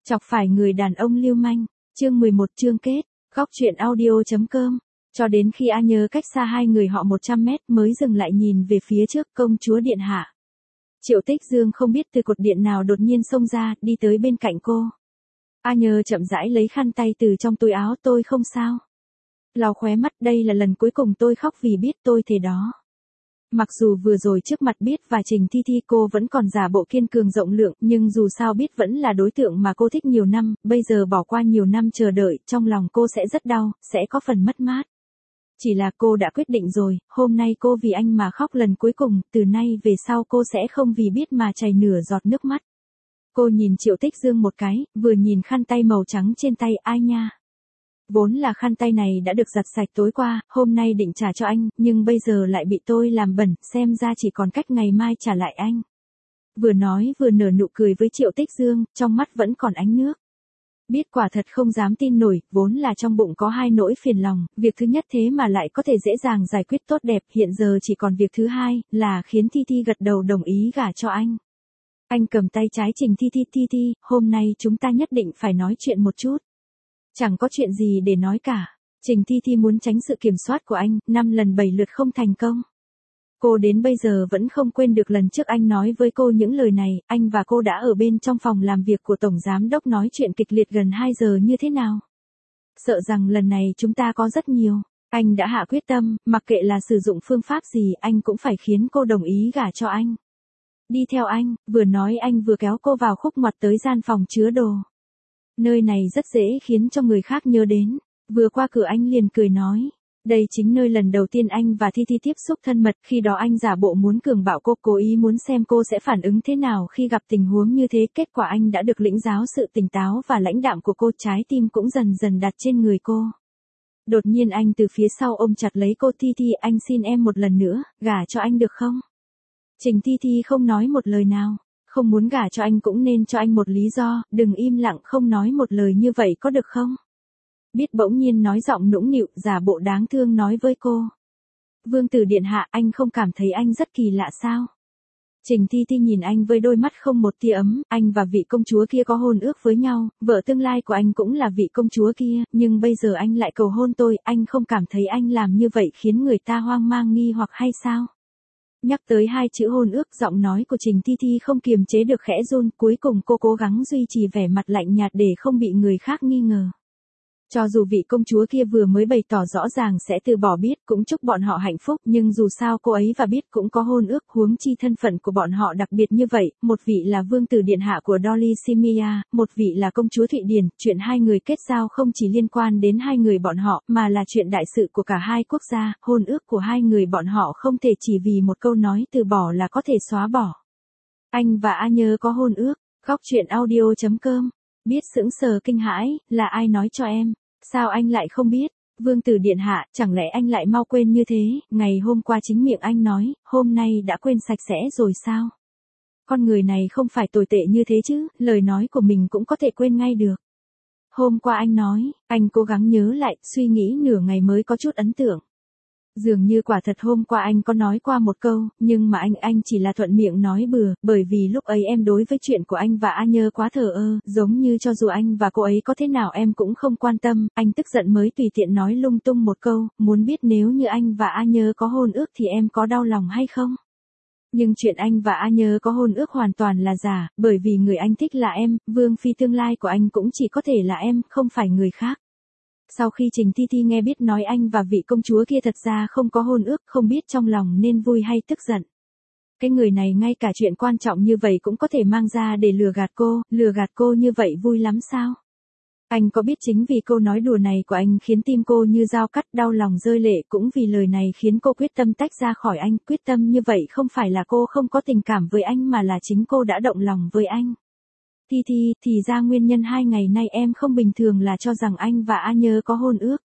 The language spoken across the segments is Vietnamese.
Chọc phải người đàn ông lưu manh. Chương 11 chương kết. Góc truyện audio.com. Cho đến khi A Nhớ cách xa hai người họ 100 mét mới dừng lại nhìn về phía trước công chúa điện hạ. Triệu Tích Dương không biết từ cột điện nào đột nhiên xông ra, đi tới bên cạnh cô. A Nhớ chậm rãi lấy khăn tay từ trong túi áo, tôi không sao. Lau khóe mắt, đây là lần cuối cùng tôi khóc vì biết tôi thề đó. Mặc dù vừa rồi trước mặt Biết và Trình Thi Thi cô vẫn còn giả bộ kiên cường rộng lượng, nhưng dù sao Biết vẫn là đối tượng mà cô thích nhiều năm, bây giờ bỏ qua nhiều năm chờ đợi, trong lòng cô sẽ rất đau, sẽ có phần mất mát. Chỉ là cô đã quyết định rồi, hôm nay cô vì anh mà khóc lần cuối cùng, từ nay về sau cô sẽ không vì Biết mà chảy nửa giọt nước mắt. Cô nhìn Triệu Tích Dương một cái, vừa nhìn khăn tay màu trắng trên tay, ai nha. Vốn là khăn tay này đã được giặt sạch tối qua, hôm nay định trả cho anh, nhưng bây giờ lại bị tôi làm bẩn, xem ra chỉ còn cách ngày mai trả lại anh. Vừa nói vừa nở nụ cười với Triệu Tích Dương, trong mắt vẫn còn ánh nước. Biết quả thật không dám tin nổi, vốn là trong bụng có hai nỗi phiền lòng, việc thứ nhất thế mà lại có thể dễ dàng giải quyết tốt đẹp, hiện giờ chỉ còn việc thứ hai, là khiến Thi Thi gật đầu đồng ý gả cho anh. Anh cầm tay trái Trình Thi Thi, Thi Thi, hôm nay chúng ta nhất định phải nói chuyện một chút. Chẳng có chuyện gì để nói cả. Trình Thi Thi muốn tránh sự kiểm soát của anh, 5 lần 7 lượt không thành công. Cô đến bây giờ vẫn không quên được lần trước anh nói với cô những lời này, anh và cô đã ở bên trong phòng làm việc của Tổng Giám Đốc nói chuyện kịch liệt gần 2 giờ như thế nào. Sợ rằng lần này chúng ta có rất nhiều. Anh đã hạ quyết tâm, mặc kệ là sử dụng phương pháp gì anh cũng phải khiến cô đồng ý gả cho anh. Đi theo anh, vừa nói anh vừa kéo cô vào khúc ngoặt tới gian phòng chứa đồ. Nơi này rất dễ khiến cho người khác nhớ đến. Vừa qua cửa anh liền cười nói. Đây chính nơi lần đầu tiên anh và Thi Thi tiếp xúc thân mật, khi đó anh giả bộ muốn cường bạo cô, cố ý muốn xem cô sẽ phản ứng thế nào khi gặp tình huống như thế, kết quả anh đã được lĩnh giáo sự tỉnh táo và lãnh đạm của cô, trái tim cũng dần dần đặt trên người cô. Đột nhiên anh từ phía sau ôm chặt lấy cô, Thi Thi, anh xin em một lần nữa, gả cho anh được không? Trình Thi Thi không nói một lời nào. Không muốn gả cho anh cũng nên cho anh một lý do, đừng im lặng không nói một lời như vậy có được không? Biết bỗng nhiên nói giọng nũng nịu, giả bộ đáng thương nói với cô. Vương tử điện hạ, anh không cảm thấy anh rất kỳ lạ sao? Trình Thi Thi nhìn anh với đôi mắt không một tia ấm, anh và vị công chúa kia có hôn ước với nhau, vợ tương lai của anh cũng là vị công chúa kia, nhưng bây giờ anh lại cầu hôn tôi, anh không cảm thấy anh làm như vậy khiến người ta hoang mang nghi hoặc hay sao? Nhắc tới hai chữ hôn ước, giọng nói của Trình Thi Thi không kiềm chế được khẽ run, cuối cùng cô cố gắng duy trì vẻ mặt lạnh nhạt để không bị người khác nghi ngờ. Cho dù vị công chúa kia vừa mới bày tỏ rõ ràng sẽ từ bỏ Biết, cũng chúc bọn họ hạnh phúc, nhưng dù sao cô ấy và Biết cũng có hôn ước, huống chi thân phận của bọn họ đặc biệt như vậy, một vị là vương tử điện hạ của Dolysimia, một vị là công chúa Thụy Điển, chuyện hai người kết giao không chỉ liên quan đến hai người bọn họ, mà là chuyện đại sự của cả hai quốc gia, hôn ước của hai người bọn họ không thể chỉ vì một câu nói từ bỏ là có thể xóa bỏ. Anh và A Nhớ có hôn ước. Góc truyện audio.com. Biết sững sờ kinh hãi, là ai nói cho em? Sao anh lại không biết? Vương tử điện hạ, chẳng lẽ anh lại mau quên như thế, ngày hôm qua chính miệng anh nói, hôm nay đã quên sạch sẽ rồi sao? Con người này không phải tồi tệ như thế chứ, lời nói của mình cũng có thể quên ngay được. Hôm qua anh nói, anh cố gắng nhớ lại, suy nghĩ nửa ngày mới có chút ấn tượng. Dường như quả thật hôm qua anh có nói qua một câu, nhưng mà anh chỉ là thuận miệng nói bừa, bởi vì lúc ấy em đối với chuyện của anh và A Nhớ quá thờ ơ, giống như cho dù anh và cô ấy có thế nào em cũng không quan tâm, anh tức giận mới tùy tiện nói lung tung một câu, muốn biết nếu như anh và A Nhớ có hôn ước thì em có đau lòng hay không? Nhưng chuyện anh và A Nhớ có hôn ước hoàn toàn là giả, bởi vì người anh thích là em, vương phi tương lai của anh cũng chỉ có thể là em, không phải người khác. Sau khi Trình Thi Thi nghe biết nói anh và vị công chúa kia thật ra không có hôn ước, không biết trong lòng nên vui hay tức giận. Cái người này ngay cả chuyện quan trọng như vậy cũng có thể mang ra để lừa gạt cô như vậy vui lắm sao? Anh có biết chính vì câu nói đùa này của anh khiến tim cô như dao cắt, đau lòng rơi lệ, cũng vì lời này khiến cô quyết tâm tách ra khỏi anh, quyết tâm như vậy không phải là cô không có tình cảm với anh mà là chính cô đã động lòng với anh. Thi Thi, thì ra nguyên nhân 2 ngày nay em không bình thường là cho rằng anh và A Nhớ có hôn ước.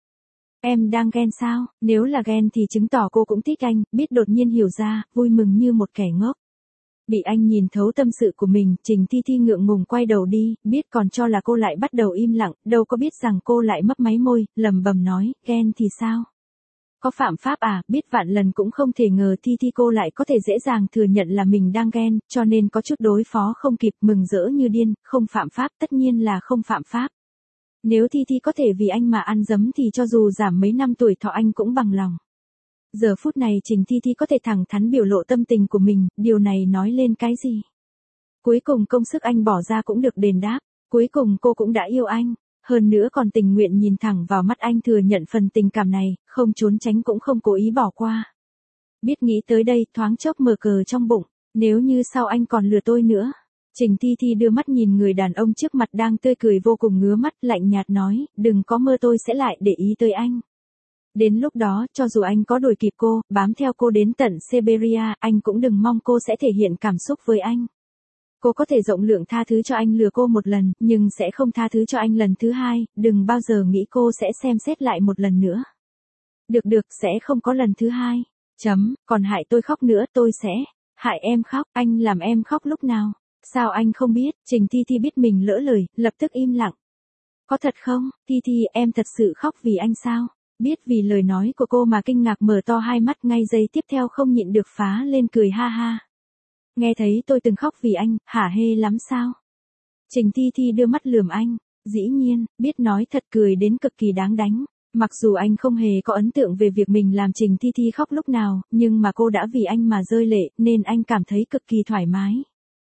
Em đang ghen sao? Nếu là ghen thì chứng tỏ cô cũng thích anh, Biết đột nhiên hiểu ra, vui mừng như một kẻ ngốc. Bị anh nhìn thấu tâm sự của mình, Trình Thi Thi ngượng ngùng quay đầu đi, Biết còn cho là cô lại bắt đầu im lặng, đâu có biết rằng cô lại mấp máy môi, lẩm bẩm nói, ghen thì sao? Có phạm pháp à, biết vạn lần cũng không thể ngờ Thi Thi cô lại có thể dễ dàng thừa nhận là mình đang ghen, cho nên có chút đối phó không kịp, mừng rỡ như điên, không phạm pháp, tất nhiên là không phạm pháp. Nếu Thi Thi có thể vì anh mà ăn dấm thì cho dù giảm mấy năm tuổi thọ anh cũng bằng lòng. Giờ phút này Trình Thi Thi có thể thẳng thắn biểu lộ tâm tình của mình, điều này nói lên cái gì? Cuối cùng công sức anh bỏ ra cũng được đền đáp, cuối cùng cô cũng đã yêu anh, hơn nữa còn tình nguyện nhìn thẳng vào mắt anh thừa nhận phần tình cảm này, không trốn tránh cũng không cố ý bỏ qua. Biết nghĩ tới đây, thoáng chốc mở cờ trong bụng, nếu như sau anh còn lừa tôi nữa. Trình Thi Thi đưa mắt nhìn người đàn ông trước mặt đang tươi cười vô cùng ngứa mắt, lạnh nhạt nói, đừng có mơ tôi sẽ lại để ý tới anh. Đến lúc đó, cho dù anh có đuổi kịp cô, bám theo cô đến tận Siberia, anh cũng đừng mong cô sẽ thể hiện cảm xúc với anh. Cô có thể rộng lượng tha thứ cho anh lừa cô một lần, nhưng sẽ không tha thứ cho anh lần thứ hai, đừng bao giờ nghĩ cô sẽ xem xét lại một lần nữa. Được, sẽ không có lần thứ hai. Còn hại tôi khóc nữa, tôi sẽ hại em khóc, anh làm em khóc lúc nào? Sao anh không biết? Trình Thi Thi biết mình lỡ lời, lập tức im lặng. Có thật không? Thi Thi, em thật sự khóc vì anh sao? Biết vì lời nói của cô mà kinh ngạc mở to hai mắt, ngay giây tiếp theo không nhịn được phá lên cười ha ha. Nghe thấy tôi từng khóc vì anh, hả hê lắm sao? Trình Thi Thi đưa mắt lườm anh, dĩ nhiên, biết nói thật cười đến cực kỳ đáng đánh. Mặc dù anh không hề có ấn tượng về việc mình làm Trình Thi Thi khóc lúc nào, nhưng mà cô đã vì anh mà rơi lệ, nên anh cảm thấy cực kỳ thoải mái.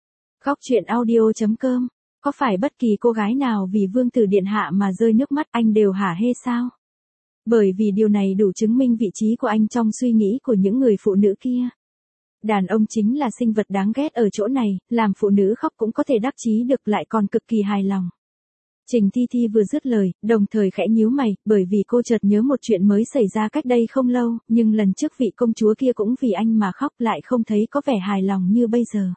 Góc truyện audio.com. Có phải bất kỳ cô gái nào vì vương tử điện hạ mà rơi nước mắt anh đều hả hê sao? Bởi vì điều này đủ chứng minh vị trí của anh trong suy nghĩ của những người phụ nữ kia. Đàn ông chính là sinh vật đáng ghét ở chỗ này, làm phụ nữ khóc cũng có thể đắc chí được, lại còn cực kỳ hài lòng. Trình Thi Thi vừa dứt lời, đồng thời khẽ nhíu mày, bởi vì cô chợt nhớ một chuyện mới xảy ra cách đây không lâu, nhưng lần trước vị công chúa kia cũng vì anh mà khóc, lại không thấy có vẻ hài lòng như bây giờ.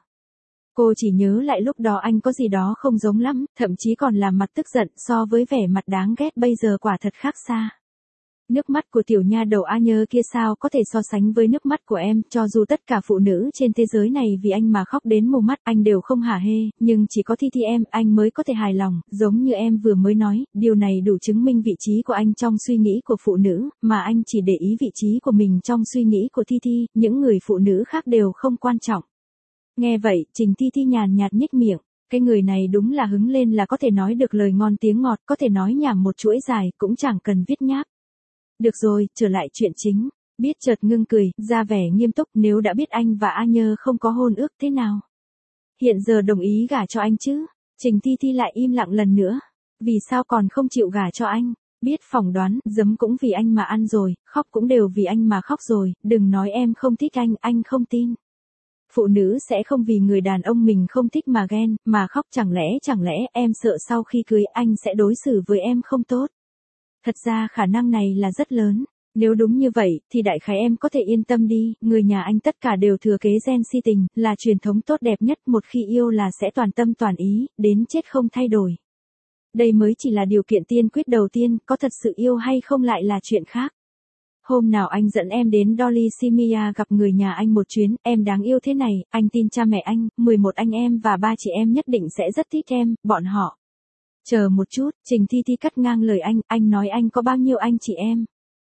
Cô chỉ nhớ lại lúc đó anh có gì đó không giống lắm, thậm chí còn làm mặt tức giận, so với vẻ mặt đáng ghét bây giờ quả thật khác xa. Nước mắt của tiểu nha đầu A Nhơ kia sao có thể so sánh với nước mắt của em, cho dù tất cả phụ nữ trên thế giới này vì anh mà khóc đến mù mắt, anh đều không hả hê, nhưng chỉ có Thi Thi em, anh mới có thể hài lòng, giống như em vừa mới nói, điều này đủ chứng minh vị trí của anh trong suy nghĩ của phụ nữ, mà anh chỉ để ý vị trí của mình trong suy nghĩ của Thi Thi, những người phụ nữ khác đều không quan trọng. Nghe vậy, Trình Thi Thi nhàn nhạt nhếch miệng, cái người này đúng là hứng lên là có thể nói được lời ngon tiếng ngọt, có thể nói nhảm một chuỗi dài, cũng chẳng cần viết nháp. Được rồi, trở lại chuyện chính. Biết chợt ngưng cười, ra vẻ nghiêm túc, nếu đã biết anh và A Nhơ không có hôn ước thế nào. Hiện giờ đồng ý gả cho anh chứ? Trình Thi Thi lại im lặng lần nữa. Vì sao còn không chịu gả cho anh? Biết phỏng đoán, giấm cũng vì anh mà ăn rồi, khóc cũng đều vì anh mà khóc rồi, đừng nói em không thích anh không tin. Phụ nữ sẽ không vì người đàn ông mình không thích mà ghen, mà khóc, chẳng lẽ em sợ sau khi cưới anh sẽ đối xử với em không tốt? Thật ra khả năng này là rất lớn. Nếu đúng như vậy, thì đại khái em có thể yên tâm đi, người nhà anh tất cả đều thừa kế gen si tình, là truyền thống tốt đẹp nhất, một khi yêu là sẽ toàn tâm toàn ý, đến chết không thay đổi. Đây mới chỉ là điều kiện tiên quyết đầu tiên, có thật sự yêu hay không lại là chuyện khác. Hôm nào anh dẫn em đến Dolly Simia gặp người nhà anh một chuyến, em đáng yêu thế này, anh tin cha mẹ anh, 11 anh em và 3 chị em nhất định sẽ rất thích em, bọn họ. Chờ một chút, Trình Thi Thi cắt ngang lời anh nói anh có bao nhiêu anh chị em?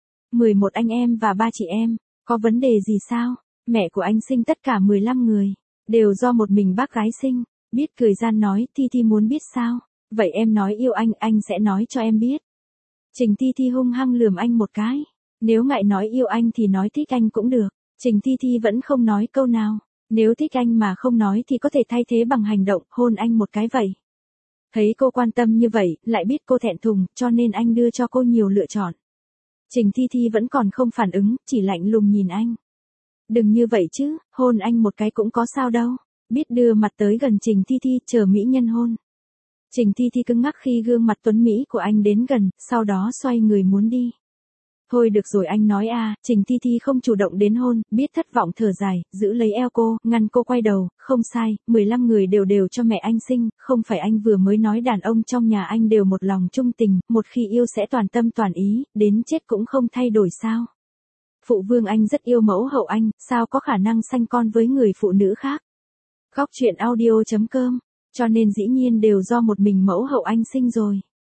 11 anh em và 3 chị em, có vấn đề gì sao? Mẹ của anh sinh tất cả 15 người, đều do một mình bác gái sinh. Biết cười gian nói, Thi Thi muốn biết sao? Vậy em nói yêu anh sẽ nói cho em biết. Trình Thi Thi hung hăng lườm anh một cái. Nếu ngại nói yêu anh thì nói thích anh cũng được. Trình Thi Thi vẫn không nói câu nào. Nếu thích anh mà không nói thì có thể thay thế bằng hành động, hôn anh một cái vậy. Thấy cô quan tâm như vậy, lại biết cô thẹn thùng, cho nên anh đưa cho cô nhiều lựa chọn. Trình Thi Thi vẫn còn không phản ứng, chỉ lạnh lùng nhìn anh. Đừng như vậy chứ, hôn anh một cái cũng có sao đâu. Biết đưa mặt tới gần Trình Thi Thi, chờ mỹ nhân hôn. Trình Thi Thi cứng ngắc khi gương mặt tuấn mỹ của anh đến gần, sau đó xoay người muốn đi. Thôi được rồi anh nói à, Trình Thi Thi không chủ động đến hôn, biết thất vọng thở dài, giữ lấy eo cô, ngăn cô quay đầu, không sai, 15 người đều cho mẹ anh sinh, không phải anh vừa mới nói đàn ông trong nhà anh đều một lòng trung tình, một khi yêu sẽ toàn tâm toàn ý, đến chết cũng không thay đổi sao. Phụ vương anh rất yêu mẫu hậu anh, sao có khả năng sanh con với người phụ nữ khác. Góc truyện audio.com, cho nên dĩ nhiên đều do một mình mẫu hậu anh sinh rồi.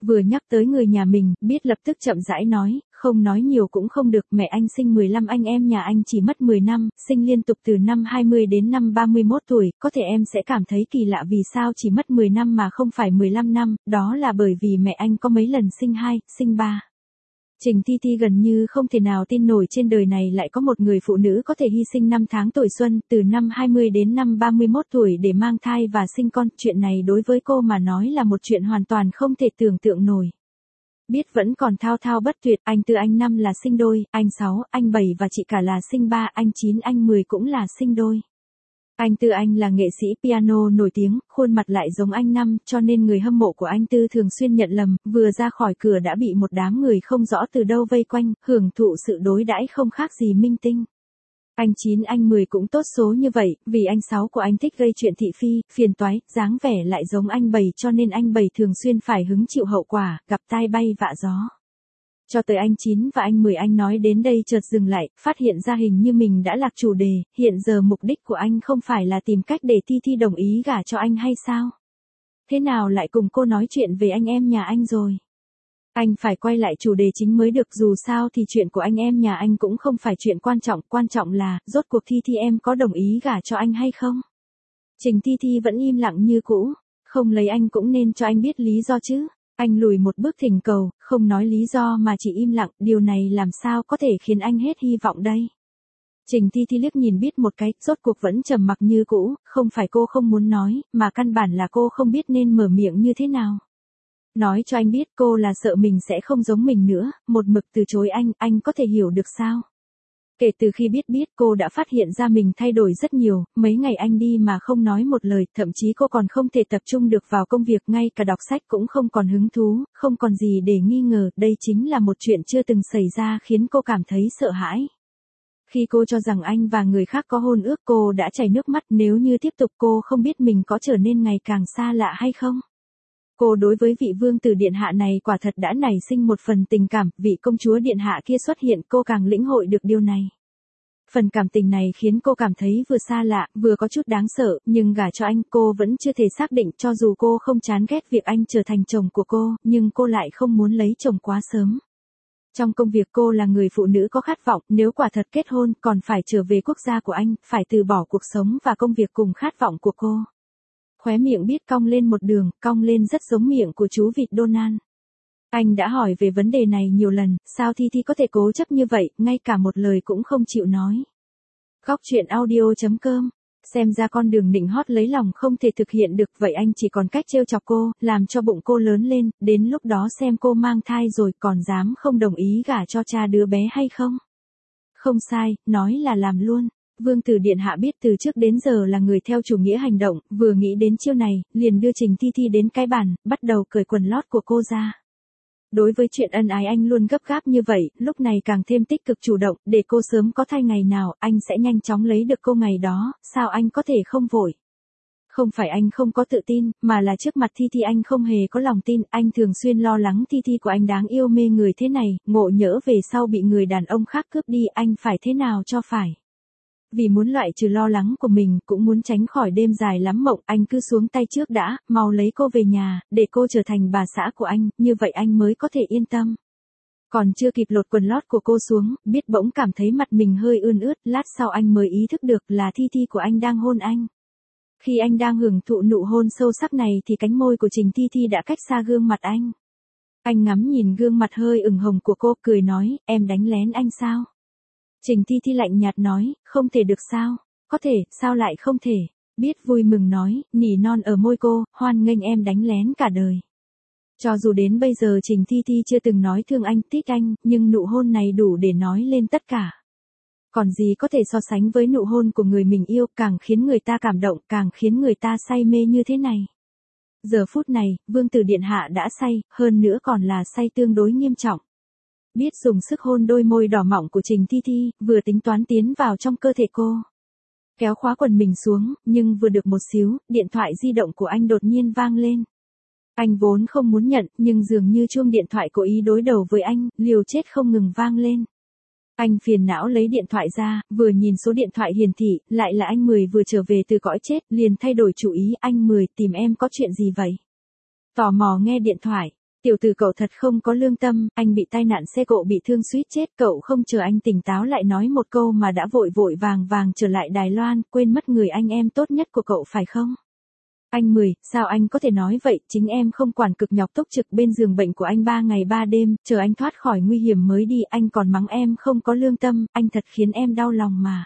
vừa nhắc tới người nhà mình, biết lập tức chậm rãi nói, không nói nhiều cũng không được, mẹ anh sinh 15 anh em nhà anh chỉ mất 10 năm, sinh liên tục từ năm 20 đến năm 31 tuổi, có thể em sẽ cảm thấy kỳ lạ vì sao chỉ mất 10 năm mà không phải 15 năm, đó là bởi vì mẹ anh có mấy lần sinh 2, sinh 3. Trình Ti Ti gần như không thể nào tin nổi trên đời này lại có một người phụ nữ có thể hy sinh năm tháng tuổi xuân, từ năm 20 đến năm 31 tuổi để mang thai và sinh con, chuyện này đối với cô mà nói là một chuyện hoàn toàn không thể tưởng tượng nổi. Biết vẫn còn thao thao bất tuyệt, anh Tư anh 5 là sinh đôi, anh 6, anh 7 và chị cả là sinh 3, anh 9, anh 10 cũng là sinh đôi. Anh Tư anh là nghệ sĩ piano nổi tiếng, khuôn mặt lại giống anh Năm, cho nên người hâm mộ của anh Tư thường xuyên nhận lầm, vừa ra khỏi cửa đã bị một đám người không rõ từ đâu vây quanh, hưởng thụ sự đối đãi không khác gì minh tinh. Anh 9 anh 10 cũng tốt số như vậy, vì anh 6 của anh thích gây chuyện thị phi, phiền toái, dáng vẻ lại giống anh 7 cho nên anh 7 thường xuyên phải hứng chịu hậu quả, gặp tai bay vạ gió. Cho tới anh 9 và anh 10 anh nói đến đây chợt dừng lại, phát hiện ra hình như mình đã lạc chủ đề, hiện giờ mục đích của anh không phải là tìm cách để Ti Ti đồng ý gả cho anh hay sao? Thế nào lại cùng cô nói chuyện về anh em nhà anh rồi? Anh phải quay lại chủ đề chính mới được, dù sao thì chuyện của anh em nhà anh cũng không phải chuyện quan trọng là, rốt cuộc Ti Ti em có đồng ý gả cho anh hay không? Trình Ti Ti vẫn im lặng như cũ, không lấy anh cũng nên cho anh biết lý do chứ. Anh lùi một bước thỉnh cầu, không nói lý do mà chỉ im lặng, điều này làm sao có thể khiến anh hết hy vọng đây. Trình Ti Ti liếc nhìn biết một cái, rốt cuộc vẫn trầm mặc như cũ, không phải cô không muốn nói, mà căn bản là cô không biết nên mở miệng như thế nào. Nói cho anh biết cô là sợ mình sẽ không giống mình nữa, một mực từ chối anh có thể hiểu được sao? Kể từ khi biết cô đã phát hiện ra mình thay đổi rất nhiều, mấy ngày anh đi mà không nói một lời, thậm chí cô còn không thể tập trung được vào công việc, ngay cả đọc sách cũng không còn hứng thú, không còn gì để nghi ngờ, đây chính là một chuyện chưa từng xảy ra khiến cô cảm thấy sợ hãi. Khi cô cho rằng anh và người khác có hôn ước cô đã chảy nước mắt, nếu như tiếp tục cô không biết mình có trở nên ngày càng xa lạ hay không. Cô đối với vị vương tử điện hạ này quả thật đã nảy sinh một phần tình cảm, vị công chúa điện hạ kia xuất hiện cô càng lĩnh hội được điều này. Phần cảm tình này khiến cô cảm thấy vừa xa lạ, vừa có chút đáng sợ, nhưng gả cho anh cô vẫn chưa thể xác định, cho dù cô không chán ghét việc anh trở thành chồng của cô, nhưng cô lại không muốn lấy chồng quá sớm. Trong công việc cô là người phụ nữ có khát vọng, nếu quả thật kết hôn còn phải trở về quốc gia của anh, phải từ bỏ cuộc sống và công việc cùng khát vọng của cô. Khóe miệng biết cong lên một đường, cong lên rất giống miệng của chú vịt Donald. Anh đã hỏi về vấn đề này nhiều lần, sao Ti Ti có thể cố chấp như vậy, ngay cả một lời cũng không chịu nói. Góc truyện audio.com, xem ra con đường nịnh hót lấy lòng không thể thực hiện được, vậy anh chỉ còn cách trêu chọc cô, làm cho bụng cô lớn lên, đến lúc đó xem cô mang thai rồi còn dám không đồng ý gả cho cha đứa bé hay không. Không sai, nói là làm luôn. Vương tử điện hạ biết từ trước đến giờ là người theo chủ nghĩa hành động, vừa nghĩ đến chiêu này, liền đưa Trình Ti Ti đến cái bàn, bắt đầu cởi quần lót của cô ra. Đối với chuyện ân ái anh luôn gấp gáp như vậy, lúc này càng thêm tích cực chủ động, để cô sớm có thai ngày nào, anh sẽ nhanh chóng lấy được cô ngày đó, sao anh có thể không vội. Không phải anh không có tự tin, mà là trước mặt Ti Ti anh không hề có lòng tin, anh thường xuyên lo lắng Ti Ti của anh đáng yêu mê người thế này, ngộ nhỡ về sau bị người đàn ông khác cướp đi, anh phải thế nào cho phải. Vì muốn loại trừ lo lắng của mình, cũng muốn tránh khỏi đêm dài lắm mộng, anh cứ xuống tay trước đã, mau lấy cô về nhà, để cô trở thành bà xã của anh, như vậy anh mới có thể yên tâm. Còn chưa kịp lột quần lót của cô xuống, biết bỗng cảm thấy mặt mình hơi ươn ướt, lát sau anh mới ý thức được là Ti Ti của anh đang hôn anh. Khi anh đang hưởng thụ nụ hôn sâu sắc này thì cánh môi của Trình Ti Ti đã cách xa gương mặt anh. Anh ngắm nhìn gương mặt hơi ửng hồng của cô, cười nói, em đánh lén anh sao? Trình Ti Ti lạnh nhạt nói, không thể được sao? Có thể, sao lại không thể? Biết vui mừng nói, nỉ non ở môi cô, hoan nghênh em đánh lén cả đời. Cho dù đến bây giờ Trình Ti Ti chưa từng nói thương anh, thích anh, nhưng nụ hôn này đủ để nói lên tất cả. Còn gì có thể so sánh với nụ hôn của người mình yêu, càng khiến người ta cảm động, càng khiến người ta say mê như thế này. Giờ phút này, vương tử điện hạ đã say, hơn nữa còn là say tương đối nghiêm trọng. Biết dùng sức hôn đôi môi đỏ mọng của Trình Ti Ti, vừa tính toán tiến vào trong cơ thể cô. Kéo khóa quần mình xuống, nhưng vừa được một xíu, điện thoại di động của anh đột nhiên vang lên. Anh vốn không muốn nhận, nhưng dường như chuông điện thoại cố ý đối đầu với anh, liều chết không ngừng vang lên. Anh phiền não lấy điện thoại ra, vừa nhìn số điện thoại hiển thị, lại là anh Mười vừa trở về từ cõi chết, liền thay đổi chủ ý, anh Mười tìm em có chuyện gì vậy? Tò mò nghe điện thoại, Tiểu tử cậu thật không có lương tâm, anh bị tai nạn xe cộ bị thương suýt chết, cậu không chờ anh tỉnh táo lại nói một câu mà đã vội vội vàng vàng trở lại Đài Loan, quên mất người anh em tốt nhất của cậu phải không? Anh Mười, sao anh có thể nói vậy, chính em không quản cực nhọc túc trực bên giường bệnh của anh 3 ngày 3 đêm, chờ anh thoát khỏi nguy hiểm mới đi, anh còn mắng em không có lương tâm, anh thật khiến em đau lòng mà.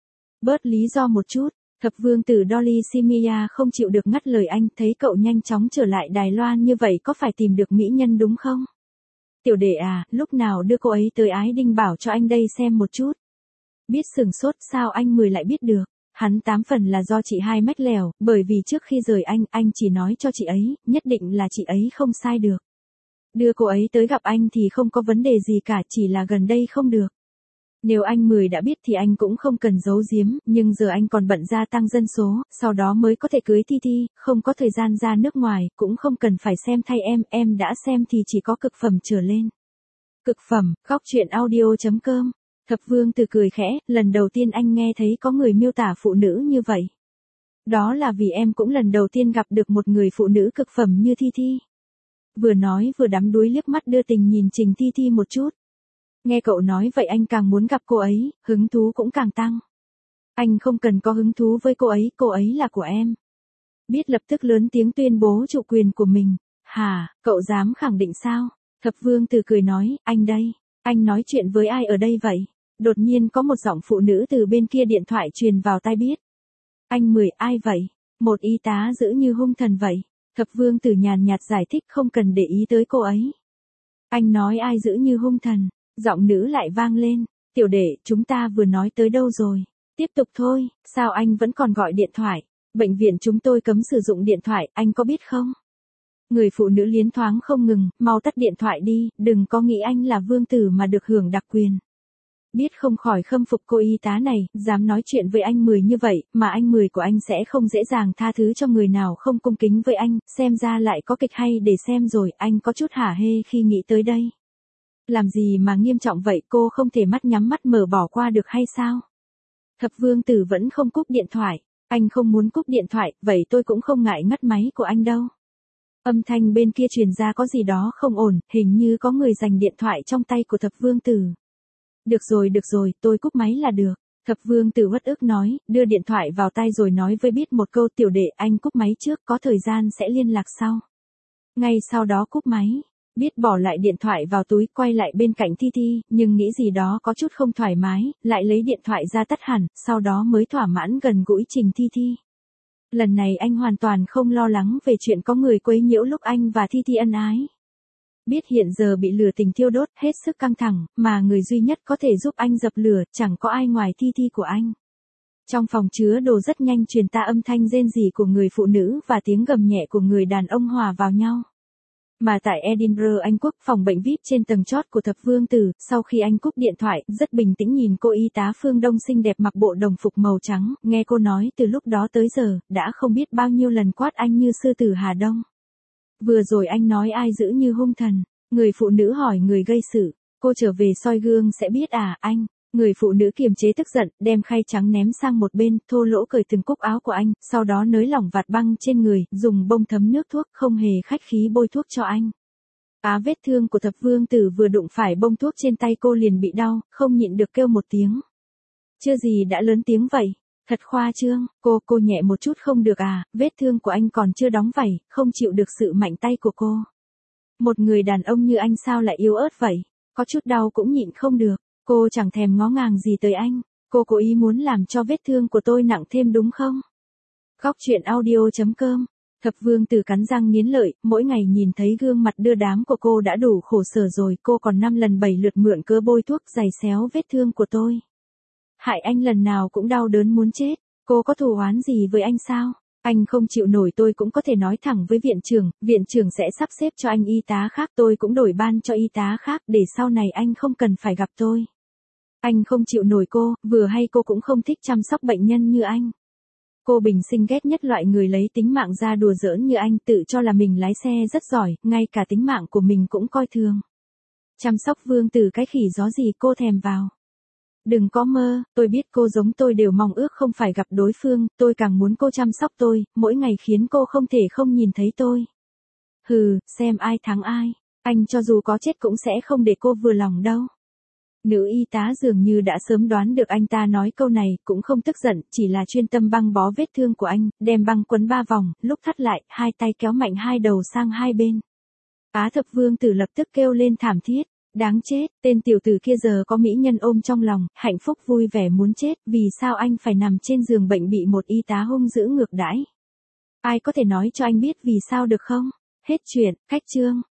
Bớt lý do một chút. Thập vương tử Dolly Simia không chịu được ngắt lời anh, thấy cậu nhanh chóng trở lại Đài Loan như vậy có phải tìm được mỹ nhân đúng không? Tiểu đệ à, lúc nào đưa cô ấy tới Ái Đinh bảo cho anh đây xem một chút. Biết sừng sốt sao anh Mười lại biết được? Hắn 8 phần là do chị hai mách lèo, bởi vì trước khi rời anh chỉ nói cho chị ấy, nhất định là chị ấy không sai được. Đưa cô ấy tới gặp anh thì không có vấn đề gì cả, chỉ là gần đây không được. Nếu anh Mười đã biết thì anh cũng không cần giấu giếm, nhưng giờ anh còn bận gia tăng dân số, sau đó mới có thể cưới Thi Thi, không có thời gian ra nước ngoài, cũng không cần phải xem thay em đã xem thì chỉ có cực phẩm trở lên. Cực phẩm, góc truyện audio.com. Thập vương tử cười khẽ, lần đầu tiên anh nghe thấy có người miêu tả phụ nữ như vậy. Đó là vì em cũng lần đầu tiên gặp được một người phụ nữ cực phẩm như Thi Thi. Vừa nói vừa đắm đuối liếc mắt đưa tình nhìn Trình Thi Thi một chút. Nghe cậu nói vậy anh càng muốn gặp cô ấy, hứng thú cũng càng tăng. Anh không cần có hứng thú với cô ấy là của em. Biết lập tức lớn tiếng tuyên bố chủ quyền của mình. Hả, cậu dám khẳng định sao? Thập vương tử cười nói, anh đây, anh nói chuyện với ai ở đây vậy? Đột nhiên có một giọng phụ nữ từ bên kia điện thoại truyền vào tai biết. Anh Mười, ai vậy? Một y tá giữ như hung thần vậy. Thập vương tử nhàn nhạt giải thích không cần để ý tới cô ấy. Anh nói ai giữ như hung thần? Giọng nữ lại vang lên, tiểu đệ, chúng ta vừa nói tới đâu rồi? Tiếp tục thôi, sao anh vẫn còn gọi điện thoại? Bệnh viện chúng tôi cấm sử dụng điện thoại, anh có biết không? Người phụ nữ liến thoáng không ngừng, mau tắt điện thoại đi, đừng có nghĩ anh là vương tử mà được hưởng đặc quyền. Biết không khỏi khâm phục cô y tá này, dám nói chuyện với anh Mười như vậy, mà anh Mười của anh sẽ không dễ dàng tha thứ cho người nào không cung kính với anh, xem ra lại có kịch hay để xem rồi, anh có chút hả hê khi nghĩ tới đây. Làm gì mà nghiêm trọng vậy, cô không thể mắt nhắm mắt mở bỏ qua được hay sao? Thập vương tử vẫn không cúp điện thoại. Anh không muốn cúp điện thoại, vậy tôi cũng không ngại ngắt máy của anh đâu. Âm thanh bên kia truyền ra có gì đó không ổn, hình như có người giành điện thoại trong tay của thập vương tử. Được rồi, tôi cúp máy là được. Thập vương tử uất ức nói, đưa điện thoại vào tay rồi nói với biết một câu, tiểu đệ anh cúp máy trước, có thời gian sẽ liên lạc sau. Ngay sau đó cúp máy. Biết bỏ lại điện thoại vào túi, quay lại bên cạnh Thi Thi, nhưng nghĩ gì đó có chút không thoải mái, lại lấy điện thoại ra tắt hẳn, sau đó mới thỏa mãn gần gũi Trình Thi Thi. Lần này anh hoàn toàn không lo lắng về chuyện có người quấy nhiễu lúc anh và Thi Thi ân ái. Biết hiện giờ bị lửa tình thiêu đốt, hết sức căng thẳng, mà người duy nhất có thể giúp anh dập lửa, chẳng có ai ngoài Thi Thi của anh. Trong phòng chứa đồ rất nhanh truyền ta âm thanh rên rỉ của người phụ nữ và tiếng gầm nhẹ của người đàn ông hòa vào nhau. Mà tại Edinburgh Anh Quốc, phòng bệnh VIP trên tầng chót của thập vương tử, sau khi anh cúp điện thoại, rất bình tĩnh nhìn cô y tá Phương Đông xinh đẹp mặc bộ đồng phục màu trắng, nghe cô nói từ lúc đó tới giờ, đã không biết bao nhiêu lần quát anh như sư tử Hà Đông. Vừa rồi anh nói ai giữ như hung thần, người phụ nữ hỏi người gây sự, cô trở về soi gương sẽ biết à, anh. Người phụ nữ kiềm chế tức giận, đem khay trắng ném sang một bên, thô lỗ cởi từng cúc áo của anh, sau đó nới lỏng vạt băng trên người, dùng bông thấm nước thuốc, không hề khách khí bôi thuốc cho anh. Vết thương của thập vương tử vừa đụng phải bông thuốc trên tay cô liền bị đau, không nhịn được kêu một tiếng. Chưa gì đã lớn tiếng vậy, thật khoa trương, cô nhẹ một chút không được à, vết thương của anh còn chưa đóng vảy, không chịu được sự mạnh tay của cô. Một người đàn ông như anh sao lại yếu ớt vậy, có chút đau cũng nhịn không được. Cô chẳng thèm ngó ngàng gì tới anh, cô cố ý muốn làm cho vết thương của tôi nặng thêm đúng không? Góc truyện audio.com. Thập vương tử cắn răng nghiến lợi, mỗi ngày nhìn thấy gương mặt đưa đám của cô đã đủ khổ sở rồi, cô còn 5 lần 7 lượt mượn cớ bôi thuốc giày xéo vết thương của tôi. Hại anh lần nào cũng đau đớn muốn chết, cô có thù oán gì với anh sao? Anh không chịu nổi tôi cũng có thể nói thẳng với viện trưởng sẽ sắp xếp cho anh y tá khác, tôi cũng đổi ban cho y tá khác để sau này anh không cần phải gặp tôi. Anh không chịu nổi cô, vừa hay cô cũng không thích chăm sóc bệnh nhân như anh. Cô bình sinh ghét nhất loại người lấy tính mạng ra đùa giỡn như anh, tự cho là mình lái xe rất giỏi, ngay cả tính mạng của mình cũng coi thường. Chăm sóc vương tử cái khỉ gió gì cô thèm vào. Đừng có mơ, tôi biết cô giống tôi đều mong ước không phải gặp đối phương, tôi càng muốn cô chăm sóc tôi, mỗi ngày khiến cô không thể không nhìn thấy tôi. Hừ, xem ai thắng ai. Anh cho dù có chết cũng sẽ không để cô vừa lòng đâu. Nữ y tá dường như đã sớm đoán được anh ta nói câu này, cũng không tức giận, chỉ là chuyên tâm băng bó vết thương của anh, đem băng quấn 3 vòng, lúc thắt lại, hai tay kéo mạnh hai đầu sang hai bên. Á Thập Vương Tử lập tức kêu lên thảm thiết. Đáng chết, tên tiểu tử kia giờ có mỹ nhân ôm trong lòng, hạnh phúc vui vẻ muốn chết, vì sao anh phải nằm trên giường bệnh bị một y tá hung dữ ngược đãi? Ai có thể nói cho anh biết vì sao được không? Hết chuyện, khách chương.